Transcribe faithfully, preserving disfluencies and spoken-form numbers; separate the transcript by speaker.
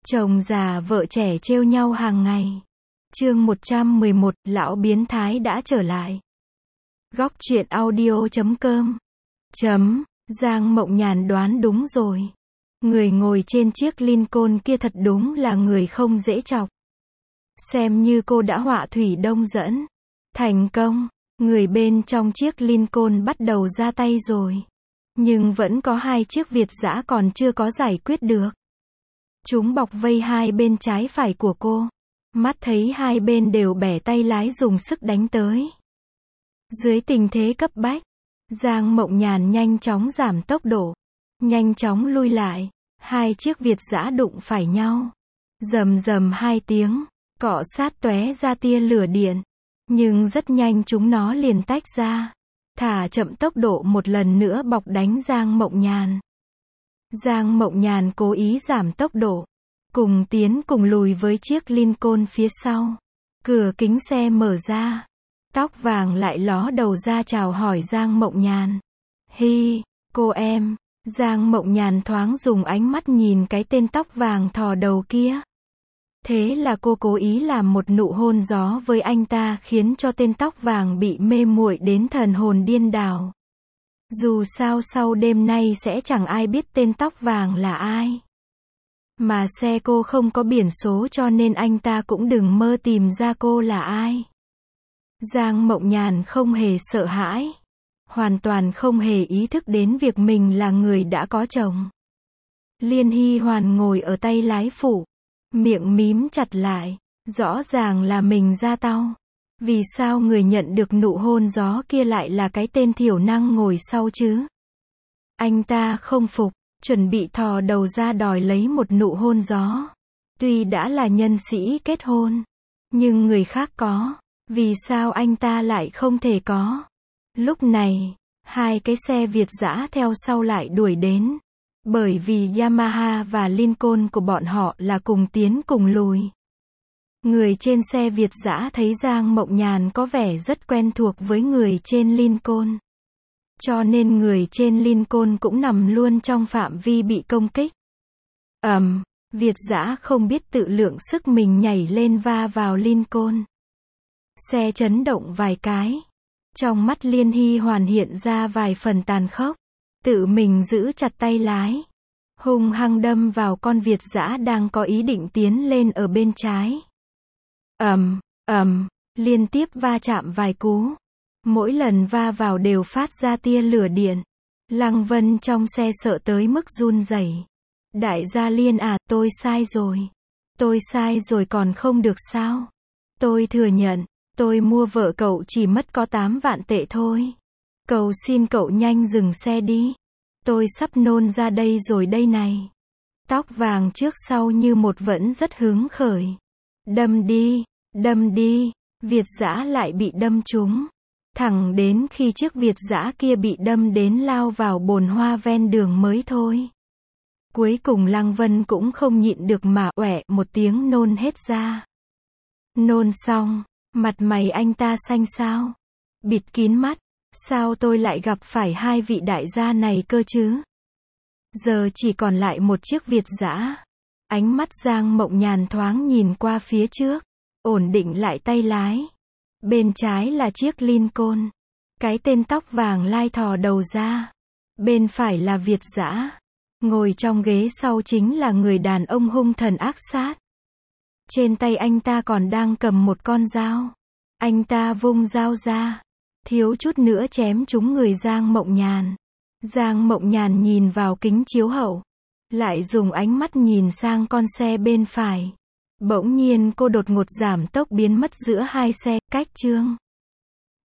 Speaker 1: Chồng già vợ trẻ trêu nhau hàng ngày. Chương một trăm mười một, lão biến thái đã trở lại. Góc truyện audio chấm com. Chấm, Giang Mộng Nhàn đoán đúng rồi. Người ngồi trên chiếc Lincoln kia thật đúng là người không dễ chọc. Xem như cô đã họa thủy đông dẫn. Thành công, người bên trong chiếc Lincoln bắt đầu ra tay rồi. Nhưng vẫn có hai chiếc Việt dã còn chưa có giải quyết được. Chúng bọc vây hai bên trái phải của cô. Mắt thấy hai bên đều bẻ tay lái dùng sức đánh tới. Dưới tình thế cấp bách, Giang Mộng Nhàn nhanh chóng giảm tốc độ. Nhanh chóng lui lại. Hai chiếc Việt dã đụng phải nhau. Rầm rầm hai tiếng, cọ sát tóe ra tia lửa điện. Nhưng rất nhanh chúng nó liền tách ra. Thả chậm tốc độ một lần nữa bọc đánh Giang Mộng Nhàn. Giang Mộng Nhàn cố ý giảm tốc độ. Cùng tiến cùng lùi với chiếc Lincoln phía sau. Cửa kính xe mở ra. Tóc vàng lại ló đầu ra chào hỏi Giang Mộng Nhàn. Hi, cô em. Giang Mộng Nhàn thoáng dùng ánh mắt nhìn cái tên tóc vàng thò đầu kia. Thế là cô cố ý làm một nụ hôn gió với anh ta khiến cho tên tóc vàng bị mê muội đến thần hồn điên đảo. Dù sao sau đêm nay sẽ chẳng ai biết tên tóc vàng là ai. Mà xe cô không có biển số cho nên anh ta cũng đừng mơ tìm ra cô là ai. Giang Mộng Nhàn không hề sợ hãi. Hoàn toàn không hề ý thức đến việc mình là người đã có chồng. Liên Hy Hoàn ngồi ở tay lái phụ. Miệng mím chặt lại. Rõ ràng là mình ra tao. Vì sao người nhận được nụ hôn gió kia lại là cái tên thiểu năng ngồi sau chứ? Anh ta không phục. Chuẩn bị thò đầu ra đòi lấy một nụ hôn gió. Tuy đã là nhân sĩ kết hôn. Nhưng người khác có. Vì sao anh ta lại không thể có? Lúc này, hai cái xe Việt dã theo sau lại đuổi đến. Bởi vì Yamaha và Lincoln của bọn họ là cùng tiến cùng lùi. Người trên xe Việt dã thấy Giang Mộng Nhàn có vẻ rất quen thuộc với người trên Lincoln. Cho nên người trên Lincoln cũng nằm luôn trong phạm vi bị công kích. Ầm, um, Việt dã không biết tự lượng sức mình nhảy lên va vào Lincoln. Xe chấn động vài cái. Trong mắt Liên Hy Hoàn hiện ra vài phần tàn khốc. Tự mình giữ chặt tay lái. Hung hăng đâm vào con Việt dã đang có ý định tiến lên ở bên trái. Ầm, um, ầm, um, liên tiếp va chạm vài cú. Mỗi lần va vào đều phát ra tia lửa điện. Lăng Vân trong xe sợ tới mức run rẩy. Đại gia Liên à, tôi sai rồi. Tôi sai rồi còn không được sao? Tôi thừa nhận, tôi mua vợ cậu chỉ mất có tám vạn tệ thôi. Cầu xin cậu nhanh dừng xe đi. Tôi sắp nôn ra đây rồi đây này. Tóc vàng trước sau như một vẫn rất hứng khởi. Đâm đi, đâm đi, Việt dã lại bị đâm trúng. Thẳng đến khi chiếc Việt dã kia bị đâm đến lao vào bồn hoa ven đường mới thôi. Cuối cùng Lăng Vân cũng không nhịn được mà oẻ một tiếng nôn hết ra. Nôn xong, mặt mày anh ta xanh xao. Bịt kín mắt, sao tôi lại gặp phải hai vị đại gia này cơ chứ? Giờ chỉ còn lại một chiếc Việt dã. Ánh mắt Giang Mộng Nhàn thoáng nhìn qua phía trước, ổn định lại tay lái. Bên trái là chiếc Lincoln. Cái tên tóc vàng lai thò đầu ra. Bên phải là Việt dã. Ngồi trong ghế sau chính là người đàn ông hung thần ác sát. Trên tay anh ta còn đang cầm một con dao. Anh ta vung dao ra. Thiếu chút nữa chém trúng người Giang Mộng Nhàn. Giang Mộng Nhàn nhìn vào kính chiếu hậu. Lại dùng ánh mắt nhìn sang con xe bên phải. Bỗng nhiên cô đột ngột giảm tốc biến mất giữa hai xe, cách chương.